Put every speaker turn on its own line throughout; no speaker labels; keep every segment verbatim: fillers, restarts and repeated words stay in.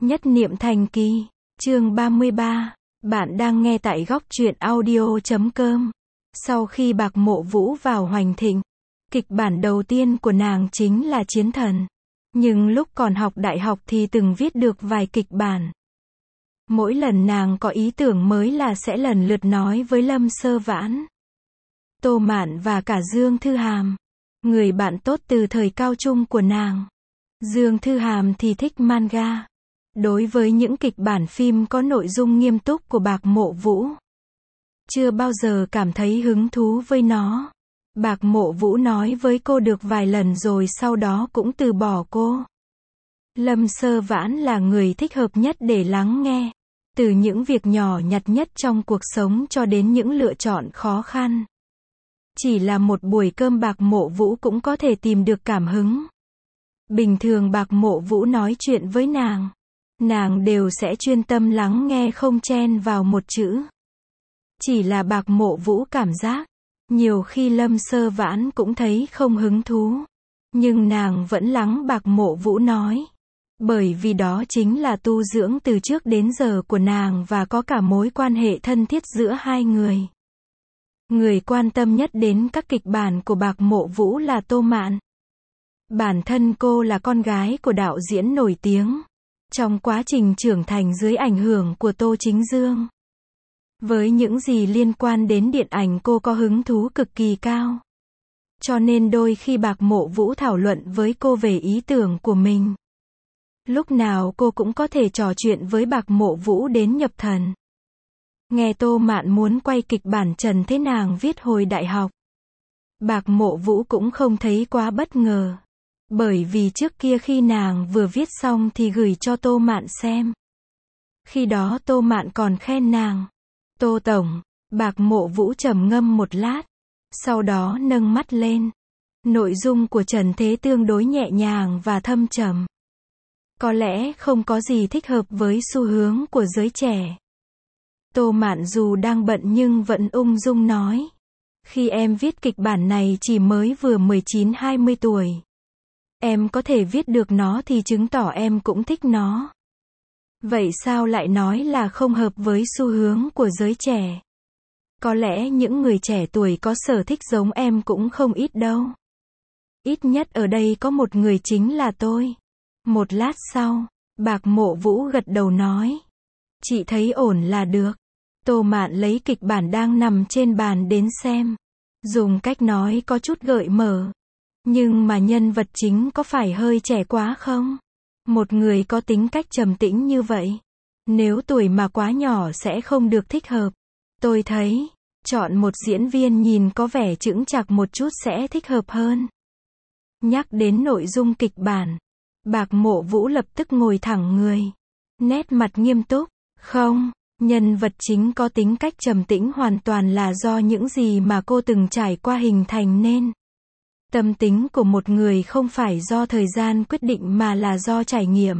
Nhất niệm thành kỳ, chương ba mươi ba. Bạn đang nghe tại góc truyện audio chấm com. Sau khi Bạc Mộ Vũ vào Hoành Thịnh, kịch bản đầu tiên của nàng chính là Chiến Thần. Nhưng lúc còn học đại học thì từng viết được vài kịch bản. Mỗi lần nàng có ý tưởng mới là sẽ lần lượt nói với Lâm Sơ Vãn, Tô Mạn và cả Dương Thư Hàm, người bạn tốt từ thời cao trung của nàng. Dương Thư Hàm thì thích manga. Đối với những kịch bản phim có nội dung nghiêm túc của Bạc Mộ Vũ, chưa bao giờ cảm thấy hứng thú với nó. Bạc Mộ Vũ nói với cô được vài lần rồi sau đó cũng từ bỏ cô. Lâm Sơ Vãn là người thích hợp nhất để lắng nghe, từ những việc nhỏ nhặt nhất trong cuộc sống cho đến những lựa chọn khó khăn. Chỉ là một buổi cơm Bạc Mộ Vũ cũng có thể tìm được cảm hứng. Bình thường Bạc Mộ Vũ nói chuyện với nàng, nàng đều sẽ chuyên tâm lắng nghe không chen vào một chữ. Chỉ là Bạc Mộ Vũ cảm giác, nhiều khi Lâm Sơ Vãn cũng thấy không hứng thú. Nhưng nàng vẫn lắng Bạc Mộ Vũ nói. Bởi vì đó chính là tu dưỡng từ trước đến giờ của nàng và có cả mối quan hệ thân thiết giữa hai người. Người quan tâm nhất đến các kịch bản của Bạc Mộ Vũ là Tô Mạn. Bản thân cô là con gái của đạo diễn nổi tiếng. Trong quá trình trưởng thành dưới ảnh hưởng của Tô Chính Dương, với những gì liên quan đến điện ảnh cô có hứng thú cực kỳ cao. Cho nên đôi khi Bạc Mộ Vũ thảo luận với cô về ý tưởng của mình, lúc nào cô cũng có thể trò chuyện với Bạc Mộ Vũ đến nhập thần. Nghe Tô Mạn muốn quay kịch bản Trần Thế nàng viết hồi đại học, Bạc Mộ Vũ cũng không thấy quá bất ngờ. Bởi vì trước kia khi nàng vừa viết xong thì gửi cho Tô Mạn xem. Khi đó Tô Mạn còn khen nàng, Tô Tổng. Bạc Mộ Vũ trầm ngâm một lát, sau đó nâng mắt lên. Nội dung của Trần Thế tương đối nhẹ nhàng và thâm trầm. Có lẽ không có gì thích hợp với xu hướng của giới trẻ. Tô Mạn dù đang bận nhưng vẫn ung dung nói, khi em viết kịch bản này chỉ mới vừa mười chín hai mươi tuổi. Em có thể viết được nó thì chứng tỏ em cũng thích nó. Vậy sao lại nói là không hợp với xu hướng của giới trẻ? Có lẽ những người trẻ tuổi có sở thích giống em cũng không ít đâu. Ít nhất ở đây có một người chính là tôi. Một lát sau, Bạc Mộ Vũ gật đầu nói, chị thấy ổn là được. Tô Mạn lấy kịch bản đang nằm trên bàn đến xem. Dùng cách nói có chút gợi mở. Nhưng mà nhân vật chính có phải hơi trẻ quá không? Một người có tính cách trầm tĩnh như vậy, nếu tuổi mà quá nhỏ sẽ không được thích hợp. Tôi thấy, chọn một diễn viên nhìn có vẻ chững chạc một chút sẽ thích hợp hơn. Nhắc đến nội dung kịch bản, Bạc Mộ Vũ lập tức ngồi thẳng người, nét mặt nghiêm túc. Không, nhân vật chính có tính cách trầm tĩnh hoàn toàn là do những gì mà cô từng trải qua hình thành nên. Tâm tính của một người không phải do thời gian quyết định mà là do trải nghiệm.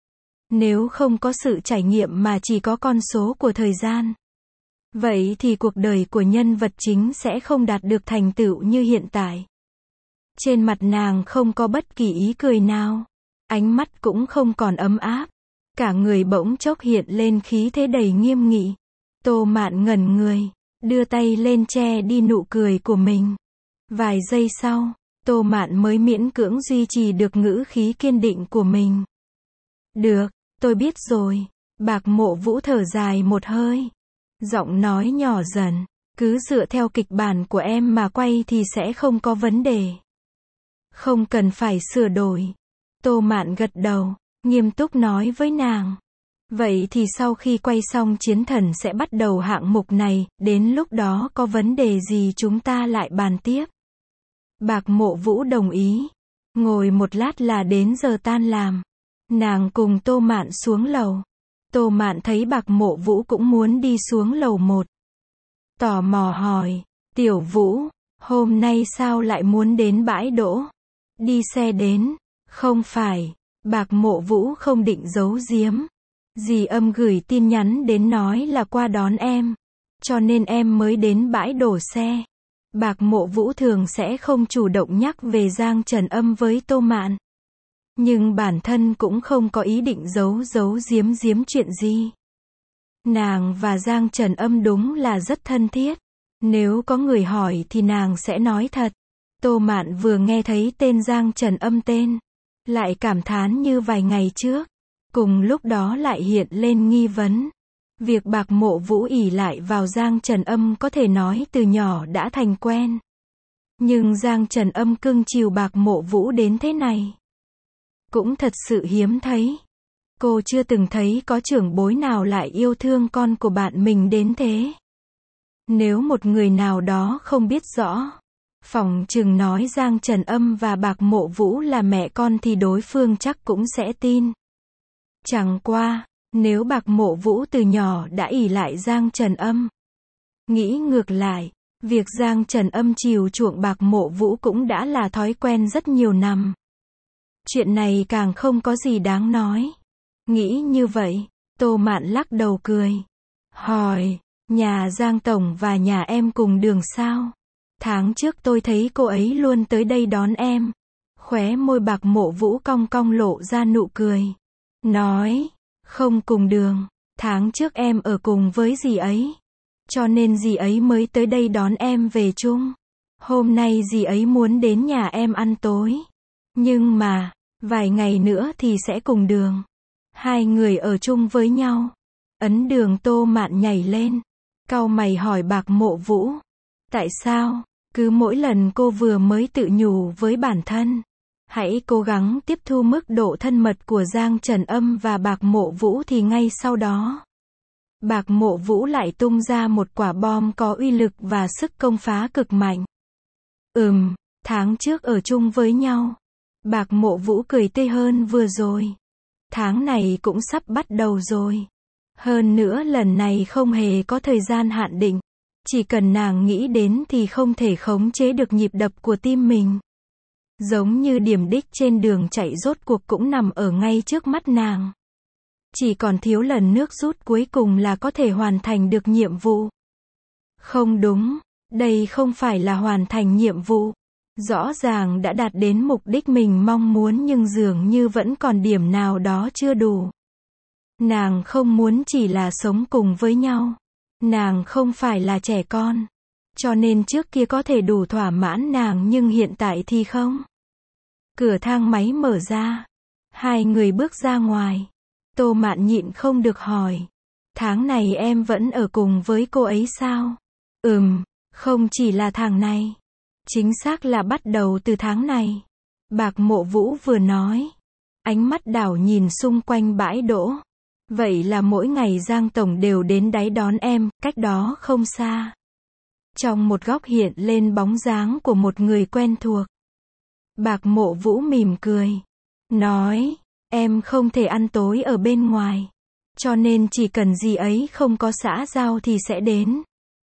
Nếu không có sự trải nghiệm mà chỉ có con số của thời gian, vậy thì cuộc đời của nhân vật chính sẽ không đạt được thành tựu như hiện tại. Trên mặt nàng không có bất kỳ ý cười nào, ánh mắt cũng không còn ấm áp, cả người bỗng chốc hiện lên khí thế đầy nghiêm nghị. Tô Mạn ngẩn người, đưa tay lên che đi nụ cười của mình. Vài giây sau, Tô Mạn mới miễn cưỡng duy trì được ngữ khí kiên định của mình. Được, tôi biết rồi. Bạc Mộ Vũ thở dài một hơi, giọng nói nhỏ dần, cứ dựa theo kịch bản của em mà quay thì sẽ không có vấn đề. Không cần phải sửa đổi. Tô Mạn gật đầu, nghiêm túc nói với nàng. Vậy thì sau khi quay xong Chiến Thần sẽ bắt đầu hạng mục này, đến lúc đó có vấn đề gì chúng ta lại bàn tiếp. Bạc Mộ Vũ đồng ý. Ngồi một lát là đến giờ tan làm. Nàng cùng Tô Mạn xuống lầu. Tô Mạn thấy Bạc Mộ Vũ cũng muốn đi xuống lầu một. Tò mò hỏi, Tiểu Vũ, hôm nay sao lại muốn đến bãi đỗ? Đi xe đến. Không phải. Bạc Mộ Vũ không định giấu giếm. Dì Âm gửi tin nhắn đến nói là qua đón em. Cho nên em mới đến bãi đổ xe. Bạc Mộ Vũ thường sẽ không chủ động nhắc về Giang Trần Âm với Tô Mạn. Nhưng bản thân cũng không có ý định giấu giấu giếm giếm chuyện gì. Nàng và Giang Trần Âm đúng là rất thân thiết. Nếu có người hỏi thì nàng sẽ nói thật. Tô Mạn vừa nghe thấy tên Giang Trần Âm tên, lại cảm thán như vài ngày trước. Cùng lúc đó lại hiện lên nghi vấn. Việc Bạc Mộ Vũ ỷ lại vào Giang Trần Âm có thể nói từ nhỏ đã thành quen. Nhưng Giang Trần Âm cưng chiều Bạc Mộ Vũ đến thế này, cũng thật sự hiếm thấy. Cô chưa từng thấy có trưởng bối nào lại yêu thương con của bạn mình đến thế. Nếu một người nào đó không biết rõ, phỏng chừng nói Giang Trần Âm và Bạc Mộ Vũ là mẹ con thì đối phương chắc cũng sẽ tin. Chẳng qua, nếu Bạc Mộ Vũ từ nhỏ đã ỷ lại Giang Trần Âm, nghĩ ngược lại, việc Giang Trần Âm chiều chuộng Bạc Mộ Vũ cũng đã là thói quen rất nhiều năm. Chuyện này càng không có gì đáng nói. Nghĩ như vậy, Tô Mạn lắc đầu cười. Hỏi, nhà Giang Tổng và nhà em cùng đường sao? Tháng trước tôi thấy cô ấy luôn tới đây đón em. Khóe môi Bạc Mộ Vũ cong cong lộ ra nụ cười. Nói, không cùng đường, tháng trước em ở cùng với dì ấy. Cho nên dì ấy mới tới đây đón em về chung. Hôm nay dì ấy muốn đến nhà em ăn tối. Nhưng mà, vài ngày nữa thì sẽ cùng đường. Hai người ở chung với nhau. Ấn Đường Tô Mạn nhảy lên, cau mày hỏi Bạc Mộ Vũ. Tại sao? Cứ mỗi lần cô vừa mới tự nhủ với bản thân, hãy cố gắng tiếp thu mức độ thân mật của Giang Trần Âm và Bạc Mộ Vũ thì ngay sau đó, Bạc Mộ Vũ lại tung ra một quả bom có uy lực và sức công phá cực mạnh. Ừm, tháng trước ở chung với nhau. Bạc Mộ Vũ cười tươi hơn vừa rồi. Tháng này cũng sắp bắt đầu rồi. Hơn nữa lần này không hề có thời gian hạn định. Chỉ cần nàng nghĩ đến thì không thể khống chế được nhịp đập của tim mình. Giống như điểm đích trên đường chạy rốt cuộc cũng nằm ở ngay trước mắt nàng. Chỉ còn thiếu lần nước rút cuối cùng là có thể hoàn thành được nhiệm vụ. Không đúng, đây không phải là hoàn thành nhiệm vụ. Rõ ràng đã đạt đến mục đích mình mong muốn nhưng dường như vẫn còn điểm nào đó chưa đủ. Nàng không muốn chỉ là sống cùng với nhau. Nàng không phải là trẻ con. Cho nên trước kia có thể đủ thỏa mãn nàng nhưng hiện tại thì không. Cửa thang máy mở ra. Hai người bước ra ngoài. Tô Mạn nhịn không được hỏi. Tháng này em vẫn ở cùng với cô ấy sao? Ừm, không chỉ là tháng này. Chính xác là bắt đầu từ tháng này. Bạc Mộ Vũ vừa nói. Ánh mắt đảo nhìn xung quanh bãi đỗ. Vậy là mỗi ngày Giang Tổng đều đến đáy đón em, cách đó không xa. Trong một góc hiện lên bóng dáng của một người quen thuộc. Bạc Mộ Vũ mỉm cười. Nói, em không thể ăn tối ở bên ngoài. Cho nên chỉ cần gì ấy không có xã giao thì sẽ đến.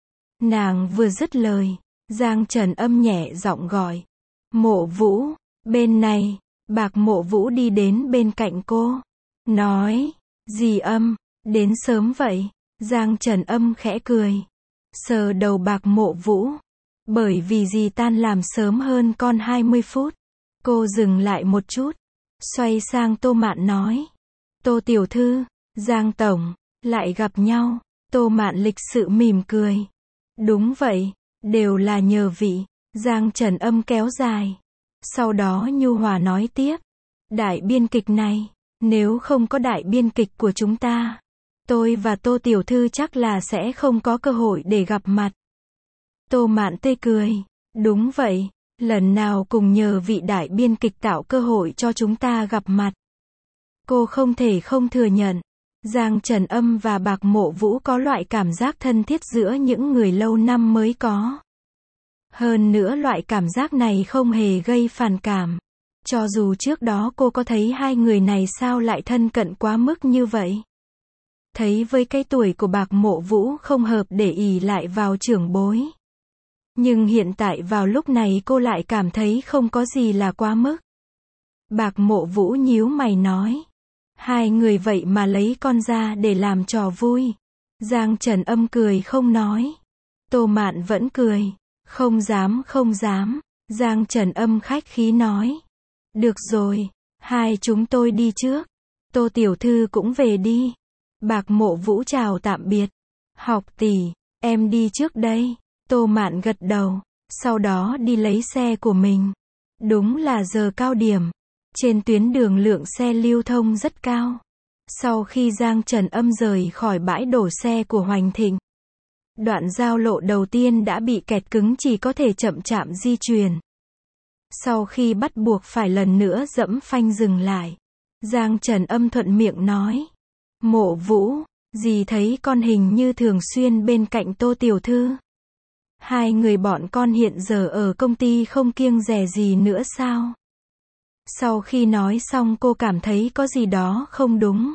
Nàng vừa dứt lời, Giang Trần Âm nhẹ giọng gọi. Mộ Vũ, bên này. Bạc Mộ Vũ đi đến bên cạnh cô. Nói, dì Âm, đến sớm vậy. Giang Trần Âm khẽ cười. Sờ đầu Bạc Mộ Vũ. Bởi vì dì tan làm sớm hơn con hai mươi phút. Cô dừng lại một chút. Xoay sang Tô Mạn nói. Tô tiểu thư, Giang Tổng, lại gặp nhau. Tô Mạn lịch sự mỉm cười. Đúng vậy, đều là nhờ vị. Giang Trần Âm kéo dài. Sau đó nhu hòa nói tiếp. Đại biên kịch này, nếu không có đại biên kịch của chúng ta, tôi và Tô tiểu thư chắc là sẽ không có cơ hội để gặp mặt. Tô Mạn tươi cười. Đúng vậy, lần nào cùng nhờ vị đại biên kịch tạo cơ hội cho chúng ta gặp mặt. Cô không thể không thừa nhận. Giang Trần Âm và Bạc Mộ Vũ có loại cảm giác thân thiết giữa những người lâu năm mới có. Hơn nữa loại cảm giác này không hề gây phản cảm. Cho dù trước đó cô có thấy hai người này sao lại thân cận quá mức như vậy. Thấy với cái tuổi của Bạc Mộ Vũ không hợp để ỷ lại vào trưởng bối. Nhưng hiện tại vào lúc này cô lại cảm thấy không có gì là quá mức. Bạc Mộ Vũ nhíu mày nói. Hai người vậy mà lấy con ra để làm trò vui. Giang Trần Âm cười không nói. Tô Mạn vẫn cười. Không dám không dám. Giang Trần Âm khách khí nói. Được rồi, Hai chúng tôi đi trước. Tô tiểu thư cũng về đi. Bạc Mộ Vũ chào tạm biệt. Học tỷ, em đi trước đây. Tô Mạn gật đầu, sau đó đi lấy xe của mình. Đúng là giờ cao điểm. Trên tuyến đường lượng xe lưu thông rất cao. Sau khi Giang Trần Âm rời khỏi bãi đổ xe của Hoành Thịnh, đoạn giao lộ đầu tiên đã bị kẹt cứng, chỉ có thể chậm chạp di chuyển. Sau khi bắt buộc phải lần nữa dẫm phanh dừng lại, Giang Trần Âm thuận miệng nói: Mộ Vũ, dì thấy con hình như thường xuyên bên cạnh Tô tiểu thư. Hai người bọn con hiện giờ ở công ty không kiêng dè gì nữa sao? Sau khi nói xong cô cảm thấy có gì đó không đúng.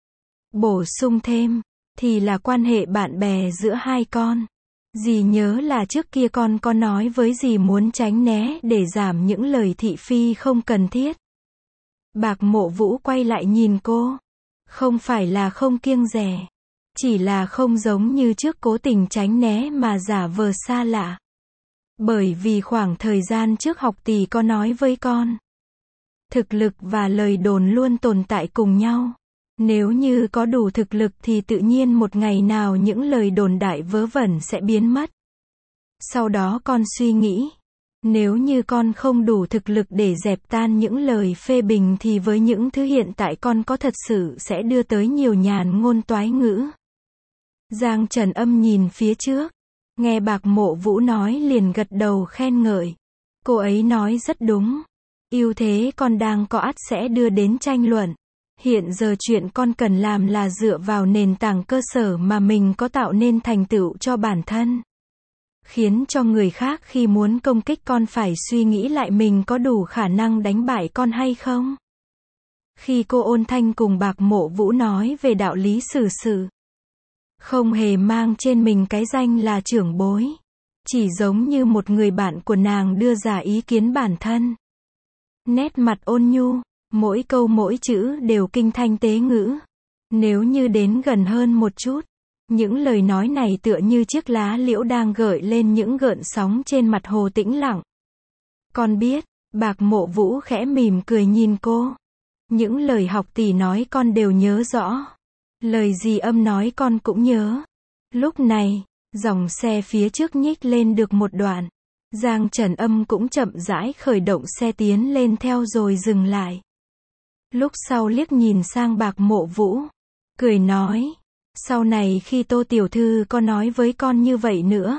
Bổ sung thêm, thì là quan hệ bạn bè giữa hai con. Dì nhớ là trước kia con có nói với dì muốn tránh né để giảm những lời thị phi không cần thiết. Bạc Mộ Vũ quay lại nhìn cô. Không phải là không kiêng dè, chỉ là không giống như trước cố tình tránh né mà giả vờ xa lạ. Bởi vì khoảng thời gian trước học tỷ có nói với con, thực lực và lời đồn luôn tồn tại cùng nhau. Nếu như có đủ thực lực thì tự nhiên một ngày nào những lời đồn đại vớ vẩn sẽ biến mất. Sau đó con suy nghĩ, nếu như con không đủ thực lực để dẹp tan những lời phê bình thì với những thứ hiện tại con có thật sự sẽ đưa tới nhiều nhàn ngôn toái ngữ. Giang Trần Âm nhìn phía trước, nghe Bạc Mộ Vũ nói liền gật đầu khen ngợi. Cô ấy nói rất đúng. Ưu thế con đang có ắt sẽ đưa đến tranh luận. Hiện giờ chuyện con cần làm là dựa vào nền tảng cơ sở mà mình có tạo nên thành tựu cho bản thân. Khiến cho người khác khi muốn công kích con phải suy nghĩ lại mình có đủ khả năng đánh bại con hay không. Khi cô ôn thanh cùng Bạc Mộ Vũ nói về đạo lý xử sự, không hề mang trên mình cái danh là trưởng bối. Chỉ giống như một người bạn của nàng đưa ra ý kiến bản thân. Nét mặt ôn nhu, mỗi câu mỗi chữ đều kinh thanh tế ngữ. Nếu như đến gần hơn một chút, những lời nói này tựa như chiếc lá liễu đang gợi lên những gợn sóng trên mặt hồ tĩnh lặng. Con biết, Bạc Mộ Vũ khẽ mỉm cười nhìn cô. Những lời học tỷ nói con đều nhớ rõ. Lời dì Âm nói con cũng nhớ. Lúc này, dòng xe phía trước nhích lên được một đoạn. Giang Trần Âm cũng chậm rãi khởi động xe tiến lên theo rồi dừng lại. Lúc sau liếc nhìn sang Bạc Mộ Vũ, cười nói, sau này khi Tô tiểu thư có nói với con như vậy nữa,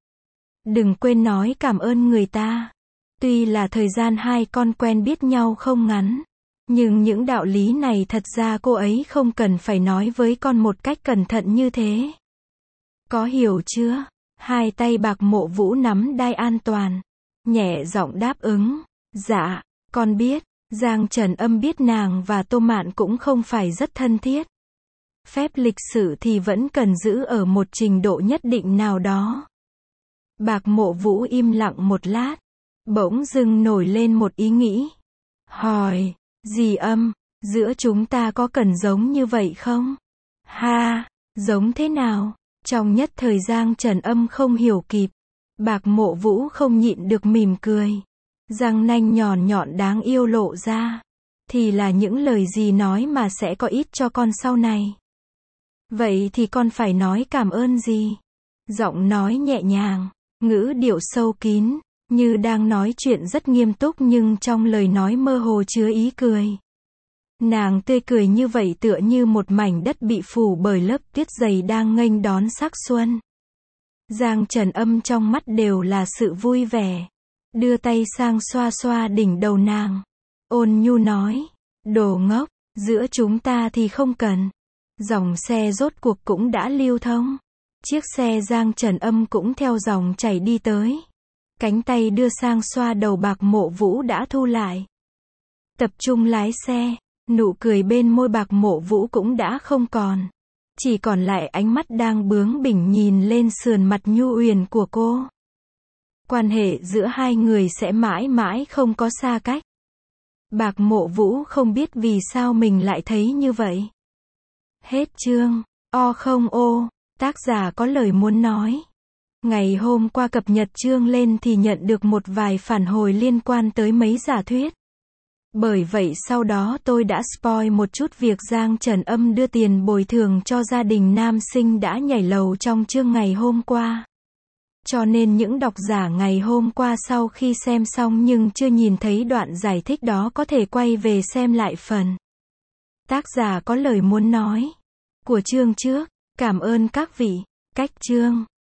đừng quên nói cảm ơn người ta. Tuy là thời gian hai con quen biết nhau không ngắn, nhưng những đạo lý này thật ra cô ấy không cần phải nói với con một cách cẩn thận như thế. Có hiểu chưa? Hai tay Bạc Mộ Vũ nắm đai an toàn, nhẹ giọng đáp ứng. Dạ, con biết. Giang Trần Âm biết nàng và Tô Mạn cũng không phải rất thân thiết. Phép lịch sự thì vẫn cần giữ ở một trình độ nhất định nào đó. Bạc Mộ Vũ im lặng một lát, bỗng dưng nổi lên một ý nghĩ. Hỏi, dì Âm, giữa chúng ta có cần giống như vậy không? Ha, giống thế nào? Trong nhất thời Giang Trần Âm không hiểu kịp, Bạc Mộ Vũ không nhịn được mỉm cười. Răng nanh nhọn nhọn đáng yêu lộ ra. Thì là những lời gì nói mà sẽ có ích cho con sau này. Vậy thì con phải nói cảm ơn gì? Giọng nói nhẹ nhàng, ngữ điệu sâu kín, như đang nói chuyện rất nghiêm túc nhưng trong lời nói mơ hồ chứa ý cười. Nàng tươi cười như vậy tựa như một mảnh đất bị phủ bởi lớp tuyết dày đang nghênh đón sắc xuân. Giang Trần Âm trong mắt đều là sự vui vẻ. Đưa tay sang xoa xoa đỉnh đầu nàng. Ôn nhu nói, đồ ngốc, giữa chúng ta thì không cần. Dòng xe rốt cuộc cũng đã lưu thông. Chiếc xe Giang Trần Âm cũng theo dòng chảy đi tới. Cánh tay đưa sang xoa đầu Bạc Mộ Vũ đã thu lại. Tập trung lái xe, nụ cười bên môi Bạc Mộ Vũ cũng đã không còn. Chỉ còn lại ánh mắt đang bướng bỉnh nhìn lên sườn mặt nhu uyển của cô. Quan hệ giữa hai người sẽ mãi mãi không có xa cách. Bạc Mộ Vũ không biết vì sao mình lại thấy như vậy. Hết chương. O không ô, tác giả có lời muốn nói. Ngày hôm qua cập nhật chương lên thì nhận được một vài phản hồi liên quan tới mấy giả thuyết. Bởi vậy sau đó tôi đã spoil một chút việc Giang Trần Âm đưa tiền bồi thường cho gia đình nam sinh đã nhảy lầu trong chương ngày hôm qua. Cho nên những độc giả ngày hôm qua sau khi xem xong nhưng chưa nhìn thấy đoạn giải thích đó có thể quay về xem lại phần. Tác giả có lời muốn nói của chương trước. Cảm ơn các vị. Cách chương